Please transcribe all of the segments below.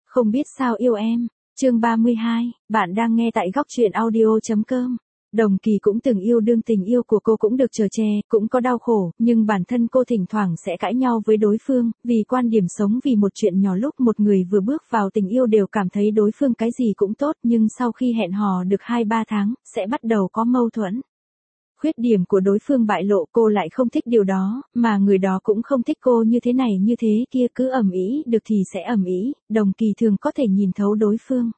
Không biết sao yêu em. Chương 32, bạn đang nghe tại góc truyện audio.com. Đồng Kỳ cũng từng yêu đương, tình yêu của cô cũng được chở che, cũng có đau khổ, nhưng bản thân cô thỉnh thoảng sẽ cãi nhau với đối phương, vì quan điểm sống, vì một chuyện nhỏ. Lúc một người vừa bước vào tình yêu đều cảm thấy đối phương cái gì cũng tốt, nhưng sau khi hẹn hò được 2-3 tháng, sẽ bắt đầu có mâu thuẫn. Khuyết điểm của đối phương bại lộ, cô lại không thích điều đó, mà người đó cũng không thích cô như thế này như thế kia, cứ ầm ĩ được thì sẽ ầm ĩ. Đồng Kỳ thường có thể nhìn thấu đối phương,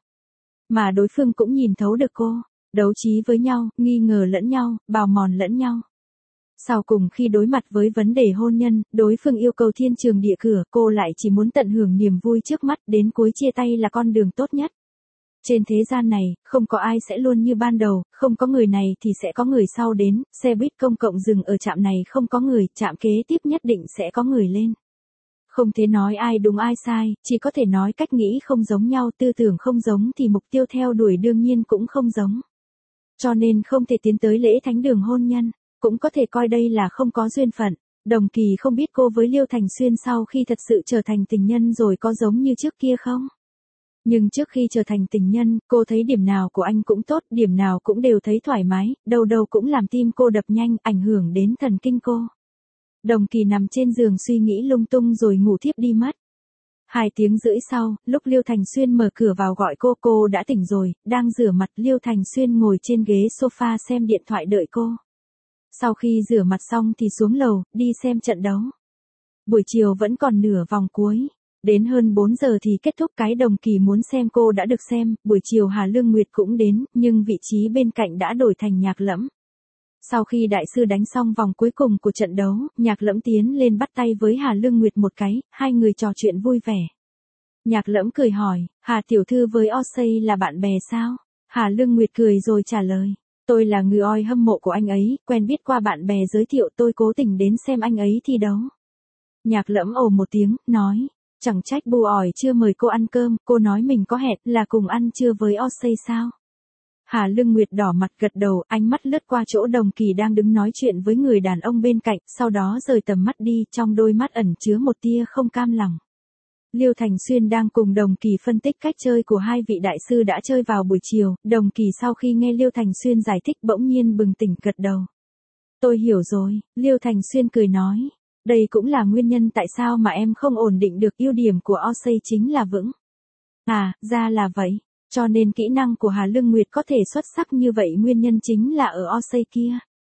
mà đối phương cũng nhìn thấu được cô. Đấu trí với nhau, nghi ngờ lẫn nhau, bào mòn lẫn nhau. Sau cùng khi đối mặt với vấn đề hôn nhân, đối phương yêu cầu thiên trường địa cửa, cô lại chỉ muốn tận hưởng niềm vui trước mắt, đến cuối chia tay là con đường tốt nhất. Trên thế gian này, không có ai sẽ luôn như ban đầu, không có người này thì sẽ có người sau đến, xe buýt công cộng dừng ở trạm này không có người, trạm kế tiếp nhất định sẽ có người lên. Không thể nói ai đúng ai sai, chỉ có thể nói cách nghĩ không giống nhau, tư tưởng không giống thì mục tiêu theo đuổi đương nhiên cũng không giống. Cho nên không thể tiến tới lễ thánh đường hôn nhân, cũng có thể coi đây là không có duyên phận. Đồng Kỳ không biết cô với Liêu Thành Xuyên sau khi thật sự trở thành tình nhân rồi có giống như trước kia không? Nhưng trước khi trở thành tình nhân, cô thấy điểm nào của anh cũng tốt, điểm nào cũng đều thấy thoải mái, đâu đâu cũng làm tim cô đập nhanh, ảnh hưởng đến thần kinh cô. Đồng Kỳ nằm trên giường suy nghĩ lung tung rồi ngủ thiếp đi mất. 2 tiếng rưỡi sau, lúc Liêu Thành Xuyên mở cửa vào gọi cô đã tỉnh rồi, đang rửa mặt. Liêu Thành Xuyên ngồi trên ghế sofa xem điện thoại đợi cô. Sau khi rửa mặt xong thì xuống lầu, đi xem trận đấu. Buổi chiều vẫn còn nửa vòng cuối. Đến hơn 4 giờ thì kết thúc. Cái Đồng Kỳ muốn xem cô đã được xem. Buổi chiều Hà Lương Nguyệt cũng đến, nhưng vị trí bên cạnh đã đổi thành Nhạc Lẫm. Sau khi đại sư đánh xong vòng cuối cùng của trận đấu, Nhạc Lẫm tiến lên bắt tay với Hà Lương Nguyệt một cái, hai người trò chuyện vui vẻ. Nhạc Lẫm cười hỏi, Hà tiểu thư với Osei là bạn bè sao? Hà Lương Nguyệt cười rồi trả lời, tôi là người oi hâm mộ của anh ấy, quen biết qua bạn bè giới thiệu, tôi cố tình đến xem anh ấy thi đấu. Nhạc Lẫm ồ một tiếng, nói, chẳng trách bù ỏi chưa mời cô ăn cơm, cô nói mình có hẹn là cùng ăn trưa với Osei sao? Hà Lương Nguyệt đỏ mặt gật đầu, ánh mắt lướt qua chỗ Đồng Kỳ đang đứng nói chuyện với người đàn ông bên cạnh, sau đó rời tầm mắt đi, trong đôi mắt ẩn chứa một tia không cam lòng. Liêu Thành Xuyên đang cùng Đồng Kỳ phân tích cách chơi của hai vị đại sư đã chơi vào buổi chiều. Đồng Kỳ sau khi nghe Liêu Thành Xuyên giải thích bỗng nhiên bừng tỉnh gật đầu. Tôi hiểu rồi, Liêu Thành Xuyên cười nói. Đây cũng là nguyên nhân tại sao mà em không ổn định được, ưu điểm của Osei chính là vững. À, ra là vậy. Cho nên kỹ năng của Hà Lương Nguyệt có thể xuất sắc như vậy nguyên nhân chính là ở Osei kia.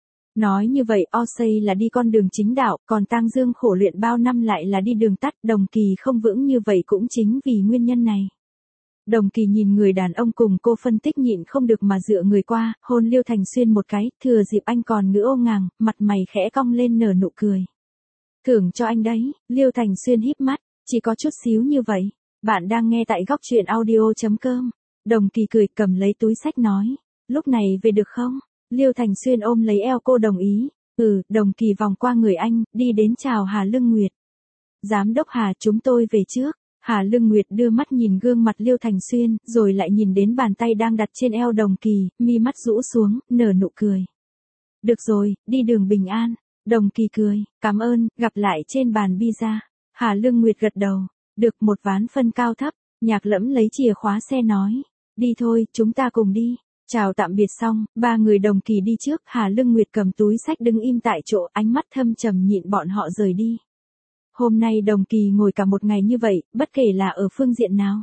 Nói như vậy Osei là đi con đường chính đạo, còn Tang Dương khổ luyện bao năm lại là đi đường tắt. Đồng Kỳ không vững như vậy cũng chính vì nguyên nhân này. Đồng Kỳ nhìn người đàn ông cùng cô phân tích nhịn không được mà dựa người qua, hôn Liêu Thành Xuyên một cái, thừa dịp anh còn ngữ ô ngàng, mặt mày khẽ cong lên nở nụ cười. Thưởng cho anh đấy. Liêu Thành Xuyên híp mắt, chỉ có chút xíu như vậy. Bạn đang nghe tại góc truyện audio.com. Đồng Kỳ cười cầm lấy túi xách nói, lúc này về được không? Liêu Thành Xuyên ôm lấy eo cô đồng ý. Đồng Kỳ vòng qua người anh, đi đến chào Hà Lương Nguyệt. Giám đốc Hà, chúng tôi về trước. Hà Lương Nguyệt đưa mắt nhìn gương mặt Liêu Thành Xuyên, rồi lại nhìn đến bàn tay đang đặt trên eo Đồng Kỳ, mi mắt rũ xuống, nở nụ cười. Được rồi, đi đường bình an. Đồng Kỳ cười, cảm ơn, gặp lại trên bàn pizza. Hà Lương Nguyệt gật đầu, được một ván phân cao thấp. Nhạc Lẫm lấy chìa khóa xe nói, đi thôi, chúng ta cùng đi. Chào tạm biệt xong, ba người Đồng Kỳ đi trước, Hà Lương Nguyệt cầm túi xách đứng im tại chỗ, ánh mắt thâm trầm nhịn bọn họ rời đi. Hôm nay Đồng Kỳ ngồi cả một ngày như vậy, bất kể là ở phương diện nào,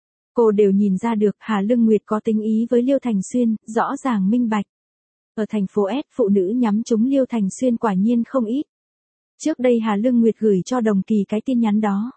cô đều nhìn ra được Hà Lương Nguyệt có tình ý với Liêu Thành Xuyên, rõ ràng minh bạch. Ở thành phố S, phụ nữ nhắm trúng Liêu Thành Xuyên quả nhiên không ít. Trước đây Hà Lương Nguyệt gửi cho Đồng Kỳ cái tin nhắn đó.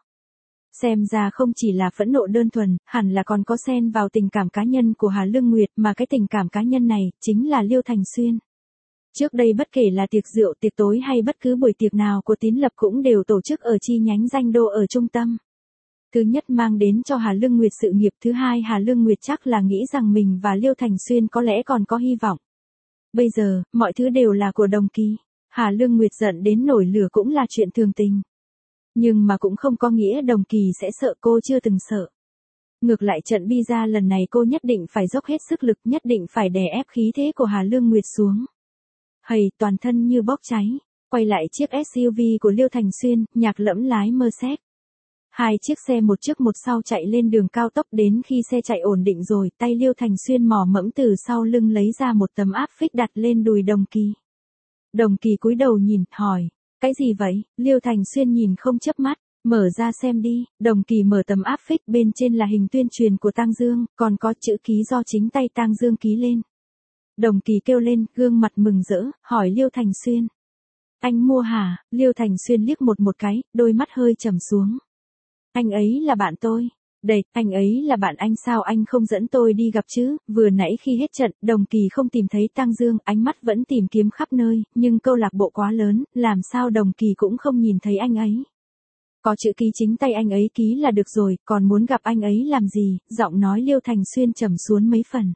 Xem ra không chỉ là phẫn nộ đơn thuần, hẳn là còn có xen vào tình cảm cá nhân của Hà Lương Nguyệt, mà cái tình cảm cá nhân này, chính là Liêu Thành Xuyên. Trước đây bất kể là tiệc rượu, tiệc tối hay bất cứ buổi tiệc nào của Tín Lập cũng đều tổ chức ở chi nhánh Danh Đô ở trung tâm. Thứ nhất mang đến cho Hà Lương Nguyệt sự nghiệp, thứ hai Hà Lương Nguyệt chắc là nghĩ rằng mình và Liêu Thành Xuyên có lẽ còn có hy vọng. Bây giờ, mọi thứ đều là của Đồng Kỳ. Hà Lương Nguyệt giận đến nổi lửa cũng là chuyện thường tình. Nhưng mà cũng không có nghĩa Đồng Kỳ sẽ sợ, cô chưa từng sợ. Ngược lại trận pizza lần này cô nhất định phải dốc hết sức lực, nhất định phải đè ép khí thế của Hà Lương Nguyệt xuống. Hầy, toàn thân như bốc cháy. Quay lại chiếc SUV của Liêu Thành Xuyên, Nhạc Lẫm lái Mercedes. Hai chiếc xe một trước một sau chạy lên đường cao tốc, đến khi xe chạy ổn định rồi, tay Liêu Thành Xuyên mò mẫm từ sau lưng lấy ra một tấm áp phích đặt lên đùi Đồng Kỳ. Đồng Kỳ cúi đầu nhìn, hỏi, cái gì vậy? Liêu Thành Xuyên nhìn không chớp mắt, mở ra xem đi. Đồng Kỳ mở tấm áp phích, bên trên là hình tuyên truyền của Tang Dương, còn có chữ ký do chính tay Tang Dương ký lên. Đồng Kỳ kêu lên, gương mặt mừng rỡ, hỏi Liêu Thành Xuyên. Anh mua hả? Liêu Thành Xuyên liếc một cái, đôi mắt hơi trầm xuống. Anh ấy là bạn tôi. Đây, anh ấy là bạn anh, sao anh không dẫn tôi đi gặp chứ? Vừa nãy khi hết trận, Đồng Kỳ không tìm thấy Tang Dương, ánh mắt vẫn tìm kiếm khắp nơi, nhưng câu lạc bộ quá lớn, làm sao Đồng Kỳ cũng không nhìn thấy anh ấy. Có chữ ký chính tay anh ấy ký là được rồi, còn muốn gặp anh ấy làm gì? Giọng nói Liêu Thành Xuyên trầm xuống mấy phần.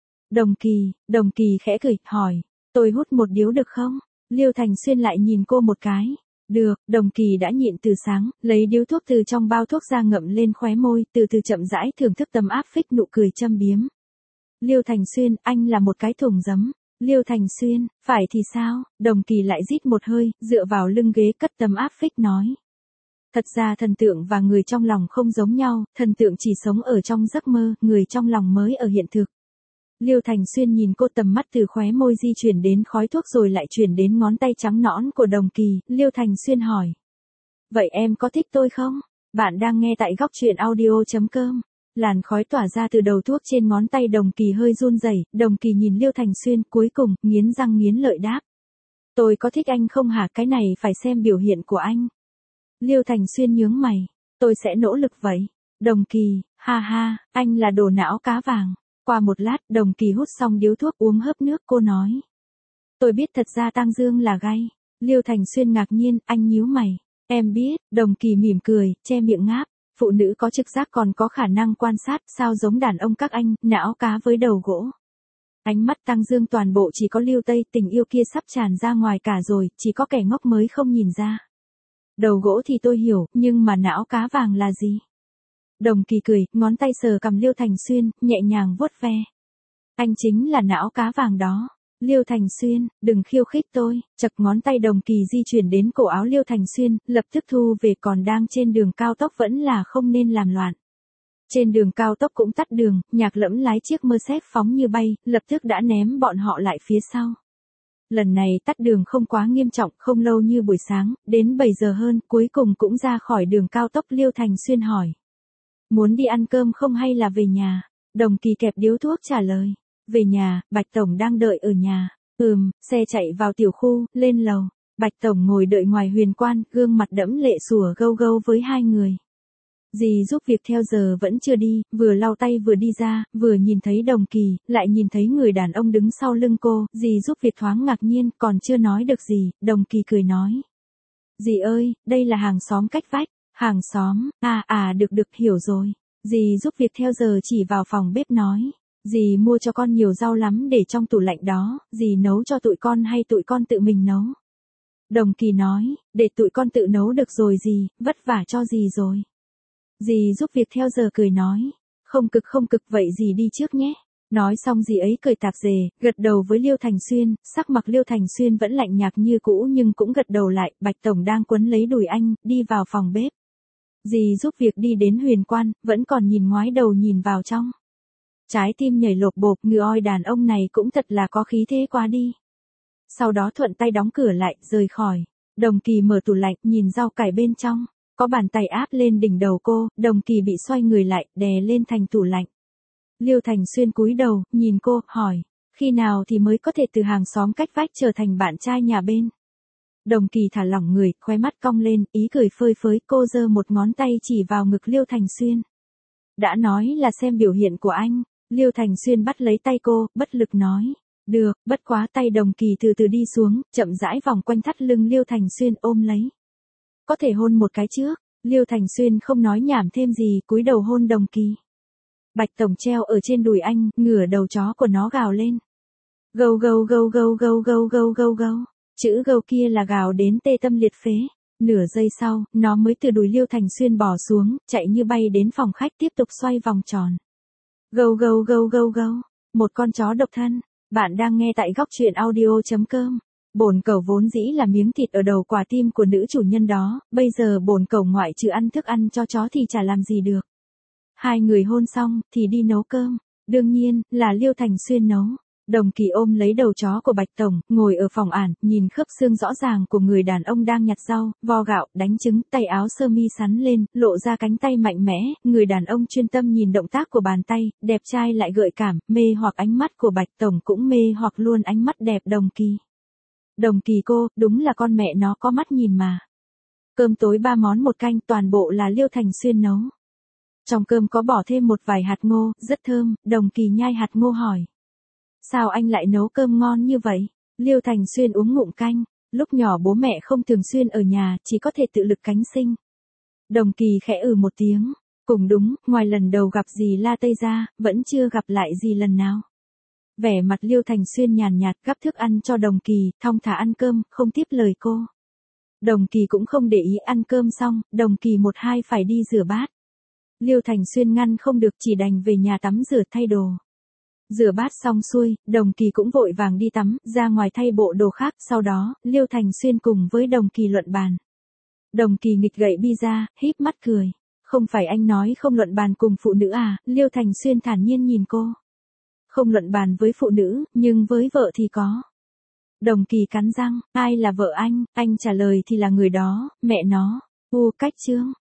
Đồng Kỳ khẽ cười, hỏi, tôi hút một điếu được không? Liêu Thành Xuyên lại nhìn cô một cái. Được, Đồng Kỳ đã nhịn từ sáng, lấy điếu thuốc từ trong bao thuốc ra ngậm lên khóe môi, từ từ chậm rãi thưởng thức tấm áp phích, nụ cười châm biếm. Liêu Thành Xuyên, anh là một cái thùng giấm. Liêu Thành Xuyên, phải thì sao? Đồng Kỳ lại rít một hơi, dựa vào lưng ghế cất tấm áp phích nói. Thật ra thần tượng và người trong lòng không giống nhau, thần tượng chỉ sống ở trong giấc mơ, người trong lòng mới ở hiện thực. Liêu Thành Xuyên nhìn cô, tầm mắt từ khóe môi di chuyển đến khói thuốc rồi lại chuyển đến ngón tay trắng nõn của Đồng Kỳ. Liêu Thành Xuyên hỏi. Vậy em có thích tôi không? Bạn đang nghe tại góc truyện audio.com. Làn khói tỏa ra từ đầu thuốc trên ngón tay Đồng Kỳ hơi run rẩy. Đồng Kỳ nhìn Liêu Thành Xuyên, cuối cùng, nghiến răng nghiến lợi đáp. Tôi có thích anh không hả? Cái này phải xem biểu hiện của anh. Liêu Thành Xuyên nhướng mày. Tôi sẽ nỗ lực vậy. Đồng Kỳ, ha ha, anh là đồ não cá vàng. Qua một lát, Đồng Kỳ hút xong điếu thuốc, uống hớp nước, cô nói. Tôi biết thật ra Tang Dương là gay. Liêu Thành Xuyên ngạc nhiên, anh nhíu mày. Em biết, Đồng Kỳ mỉm cười, che miệng ngáp. Phụ nữ có trực giác còn có khả năng quan sát, sao giống đàn ông các anh, não cá với đầu gỗ. Ánh mắt Tang Dương toàn bộ chỉ có Liêu Tây, tình yêu kia sắp tràn ra ngoài cả rồi, chỉ có kẻ ngốc mới không nhìn ra. Đầu gỗ thì tôi hiểu, nhưng mà não cá vàng là gì? Đồng Kỳ cười, ngón tay sờ cằm Liêu Thành Xuyên, nhẹ nhàng vuốt ve. Anh chính là não cá vàng đó. Liêu Thành Xuyên, đừng khiêu khích tôi. Chật, ngón tay Đồng Kỳ di chuyển đến cổ áo Liêu Thành Xuyên, lập tức thu về, còn đang trên đường cao tốc vẫn là không nên làm loạn. Trên đường cao tốc cũng tắt đường, Nhạc Lẫm lái chiếc Mercedes phóng như bay, lập tức đã ném bọn họ lại phía sau. Lần này tắt đường không quá nghiêm trọng, không lâu như buổi sáng, đến 7 giờ hơn, cuối cùng cũng ra khỏi đường cao tốc. Liêu Thành Xuyên hỏi. Muốn đi ăn cơm không hay là về nhà? Đồng Kỳ kẹp điếu thuốc trả lời. Về nhà, Bạch Tổng đang đợi ở nhà. Xe chạy vào tiểu khu, lên lầu. Bạch Tổng ngồi đợi ngoài huyền quan, gương mặt đẫm lệ sủa gâu gâu với hai người. Dì giúp việc theo giờ vẫn chưa đi, vừa lau tay vừa đi ra, vừa nhìn thấy Đồng Kỳ, lại nhìn thấy người đàn ông đứng sau lưng cô. Dì giúp việc thoáng ngạc nhiên, còn chưa nói được gì, Đồng Kỳ cười nói. Dì ơi, đây là hàng xóm cách vách. Hàng xóm, được hiểu rồi. Dì giúp việc theo giờ chỉ vào phòng bếp nói. Dì mua cho con nhiều rau lắm để trong tủ lạnh đó, dì nấu cho tụi con hay tụi con tự mình nấu? Đồng Kỳ nói, để tụi con tự nấu được rồi dì, vất vả cho dì rồi. Dì giúp việc theo giờ cười nói, không cực vậy dì đi trước nhé. Nói xong dì ấy cười tạp dề, gật đầu với Liêu Thành Xuyên, sắc mặt Liêu Thành Xuyên vẫn lạnh nhạt như cũ nhưng cũng gật đầu lại. Bạch Tổng đang quấn lấy đùi anh, đi vào phòng bếp. Dì giúp việc đi đến huyền quan, vẫn còn nhìn ngoái đầu nhìn vào trong. Trái tim nhảy lộp bộp, ngừ oi, đàn ông này cũng thật là có khí thế quá đi. Sau đó thuận tay đóng cửa lại, rời khỏi. Đồng Kỳ mở tủ lạnh, nhìn rau cải bên trong. Có bàn tay áp lên đỉnh đầu cô, Đồng Kỳ bị xoay người lại, đè lên thành tủ lạnh. Liêu Thành Xuyên cúi đầu, nhìn cô, hỏi. Khi nào thì mới có thể từ hàng xóm cách vách trở thành bạn trai nhà bên? Đồng Kỳ thả lỏng người, khóe mắt cong lên, ý cười phơi phới, cô giơ một ngón tay chỉ vào ngực Liêu Thành Xuyên. Đã nói là xem biểu hiện của anh. Liêu Thành Xuyên bắt lấy tay cô, bất lực nói. Được, bất quá. Tay Đồng Kỳ từ từ đi xuống, chậm rãi vòng quanh thắt lưng Liêu Thành Xuyên, ôm lấy. Có thể hôn một cái trước? Liêu Thành Xuyên không nói nhảm thêm gì, cúi đầu hôn Đồng Kỳ. Bạch Tổng treo ở trên đùi anh, ngửa đầu chó của nó gào lên. Gâu gâu gâu gâu gâu gâu gâu gâu gâu. Chữ gâu kia là gào đến tê tâm liệt phế. Nửa giây sau, nó mới từ đùi Liêu Thành Xuyên bò xuống, chạy như bay đến phòng khách, tiếp tục xoay vòng tròn. Gâu gâu gâu gâu gâu. Một con chó độc thân. Bạn đang nghe tại góc truyện audio.com. Bổn cẩu vốn dĩ là miếng thịt ở đầu quả tim của nữ chủ nhân đó, bây giờ bổn cẩu ngoại trừ ăn thức ăn cho chó thì chả làm gì được. Hai người hôn xong, thì đi nấu cơm. Đương nhiên, là Liêu Thành Xuyên nấu. Đồng Kỳ ôm lấy đầu chó của Bạch Tổng, ngồi ở phòng ản, nhìn khớp xương rõ ràng của người đàn ông đang nhặt rau, vo gạo, đánh trứng, tay áo sơ mi sắn lên, lộ ra cánh tay mạnh mẽ, người đàn ông chuyên tâm nhìn động tác của bàn tay, đẹp trai lại gợi cảm, mê hoặc ánh mắt của Bạch Tổng cũng mê hoặc luôn ánh mắt đẹp Đồng Kỳ. Đồng Kỳ cô, đúng là con mẹ nó có mắt nhìn mà. Cơm tối 3 món một canh, toàn bộ là Liêu Thành Xuyên nấu. Trong cơm có bỏ thêm một vài hạt ngô, rất thơm, Đồng Kỳ nhai hạt ngô hỏi. Sao anh lại nấu cơm ngon như vậy? Liêu Thành Xuyên uống ngụm canh, lúc nhỏ bố mẹ không thường xuyên ở nhà, chỉ có thể tự lực cánh sinh. Đồng Kỳ khẽ một tiếng, cũng đúng, ngoài lần đầu gặp dì La Tây ra, vẫn chưa gặp lại dì lần nào. Vẻ mặt Liêu Thành Xuyên nhàn nhạt gắp thức ăn cho Đồng Kỳ, thong thả ăn cơm, không tiếp lời cô. Đồng Kỳ cũng không để ý, ăn cơm xong, Đồng Kỳ một hai phải đi rửa bát. Liêu Thành Xuyên ngăn không được, chỉ đành về nhà tắm rửa thay đồ. Rửa bát xong xuôi, Đồng Kỳ cũng vội vàng đi tắm, ra ngoài thay bộ đồ khác, sau đó, Liêu Thành Xuyên cùng với Đồng Kỳ luận bàn. Đồng Kỳ nghịch gậy bi ra, híp mắt cười. Không phải anh nói không luận bàn cùng phụ nữ à? Liêu Thành Xuyên thản nhiên nhìn cô. Không luận bàn với phụ nữ, nhưng với vợ thì có. Đồng Kỳ cắn răng, ai là vợ anh trả lời thì là người đó, mẹ nó. Cách chương.